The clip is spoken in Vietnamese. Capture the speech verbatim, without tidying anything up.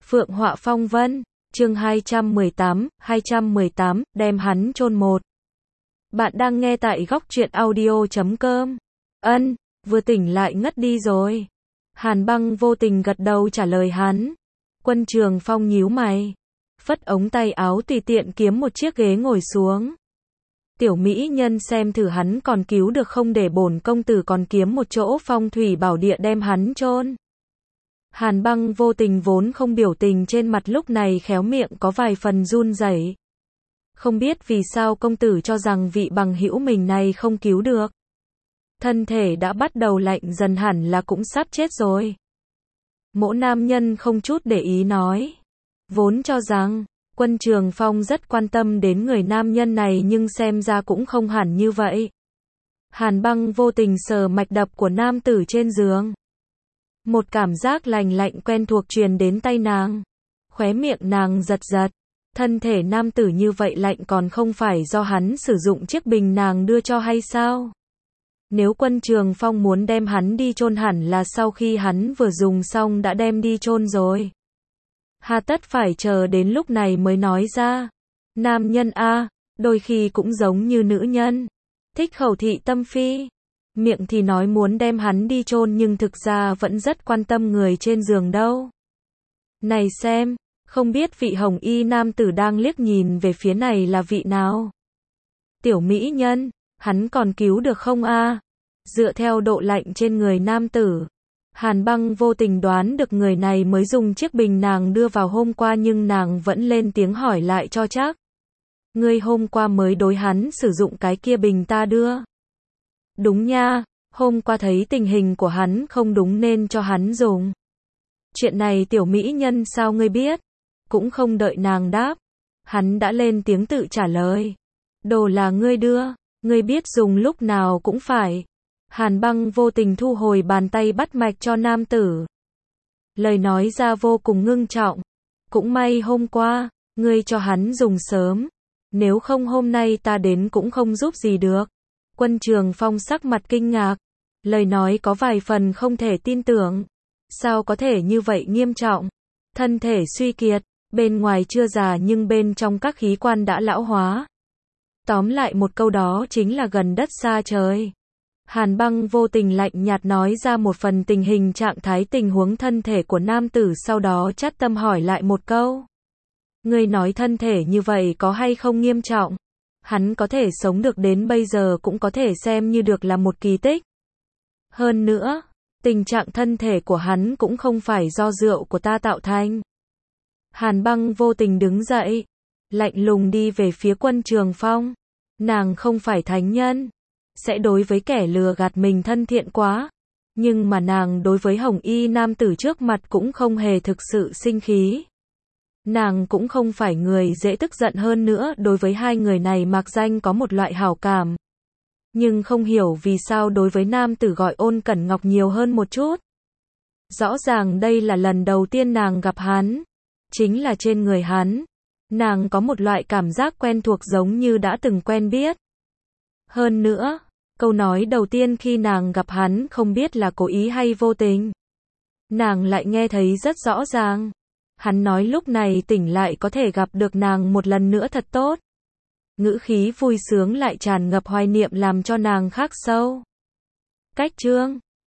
Phượng Họa Phong Vân, chương hai trăm mười tám, hai trăm mười tám, đem hắn chôn một. Bạn đang nghe tại góc truyện audio chấm com. Ân, vừa tỉnh lại ngất đi rồi. Hàn Băng vô tình gật đầu trả lời hắn. Quân Trường Phong nhíu mày, phất ống tay áo tùy tiện kiếm một chiếc ghế ngồi xuống. Tiểu mỹ nhân xem thử hắn còn cứu được không, để bổn công tử còn kiếm một chỗ phong thủy bảo địa đem hắn chôn. Hàn Băng vô tình vốn không biểu tình trên mặt lúc này khéo miệng có vài phần run rẩy. Không biết vì sao công tử cho rằng vị bằng hữu mình này không cứu được. Thân thể đã bắt đầu lạnh dần, hẳn là cũng sắp chết rồi. Mỗ nam nhân không chút để ý nói. Vốn cho rằng Quân Trường Phong rất quan tâm đến người nam nhân này, nhưng xem ra cũng không hẳn như vậy. Hàn Băng vô tình sờ mạch đập của nam tử trên giường. Một cảm giác lành lạnh quen thuộc truyền đến tay nàng. Khóe miệng nàng giật giật. Thân thể nam tử như vậy lạnh còn không phải do hắn sử dụng chiếc bình nàng đưa cho hay sao? Nếu Quân Trường Phong muốn đem hắn đi chôn hẳn là sau khi hắn vừa dùng xong đã đem đi chôn rồi. Hà tất phải chờ đến lúc này mới nói ra. Nam nhân a, đôi khi cũng giống như nữ nhân. Thích khẩu thị tâm phi. Miệng thì nói muốn đem hắn đi chôn nhưng thực ra vẫn rất quan tâm người trên giường đâu. Này xem, không biết vị hồng y nam tử đang liếc nhìn về phía này là vị nào? Tiểu mỹ nhân, hắn còn cứu được không a? Dựa theo độ lạnh trên người nam tử, Hàn Băng vô tình đoán được người này mới dùng chiếc bình nàng đưa vào hôm qua, nhưng nàng vẫn lên tiếng hỏi lại cho chắc. Ngươi hôm qua mới đối hắn sử dụng cái kia bình ta đưa. Đúng nha, hôm qua thấy tình hình của hắn không đúng nên cho hắn dùng. Chuyện này tiểu mỹ nhân sao ngươi biết? Cũng không đợi nàng đáp, hắn đã lên tiếng tự trả lời. Đồ là ngươi đưa, ngươi biết dùng lúc nào cũng phải. Hàn Băng vô tình thu hồi bàn tay bắt mạch cho nam tử. Lời nói ra vô cùng ngưng trọng. Cũng may hôm qua, ngươi cho hắn dùng sớm. Nếu không hôm nay ta đến cũng không giúp gì được. Quân Trường Phong sắc mặt kinh ngạc. Lời nói có vài phần không thể tin tưởng. Sao có thể như vậy nghiêm trọng? Thân thể suy kiệt, bên ngoài chưa già nhưng bên trong các khí quan đã lão hóa. Tóm lại một câu đó chính là gần đất xa trời. Hàn Băng vô tình lạnh nhạt nói ra một phần tình hình trạng thái tình huống thân thể của nam tử, sau đó chắt tâm hỏi lại một câu. Ngươi nói thân thể như vậy có hay không nghiêm trọng? Hắn có thể sống được đến bây giờ cũng có thể xem như được là một kỳ tích. Hơn nữa, tình trạng thân thể của hắn cũng không phải do rượu của ta tạo thành. Hàn Băng vô tình đứng dậy, lạnh lùng đi về phía Quân Trường Phong. Nàng không phải thánh nhân, sẽ đối với kẻ lừa gạt mình thân thiện quá. Nhưng mà nàng đối với hồng y nam tử trước mặt cũng không hề thực sự sinh khí. Nàng cũng không phải người dễ tức giận, hơn nữa đối với hai người này mạc danh có một loại hảo cảm. Nhưng không hiểu vì sao đối với nam tử gọi Ôn Cẩn Ngọc nhiều hơn một chút. Rõ ràng đây là lần đầu tiên nàng gặp hắn. Chính là trên người hắn, nàng có một loại cảm giác quen thuộc giống như đã từng quen biết. Hơn nữa, câu nói đầu tiên khi nàng gặp hắn không biết là cố ý hay vô tình. Nàng lại nghe thấy rất rõ ràng. Hắn nói lúc này tỉnh lại có thể gặp được nàng một lần nữa thật tốt. Ngữ khí vui sướng lại tràn ngập hoài niệm làm cho nàng khắc sâu. Cách chương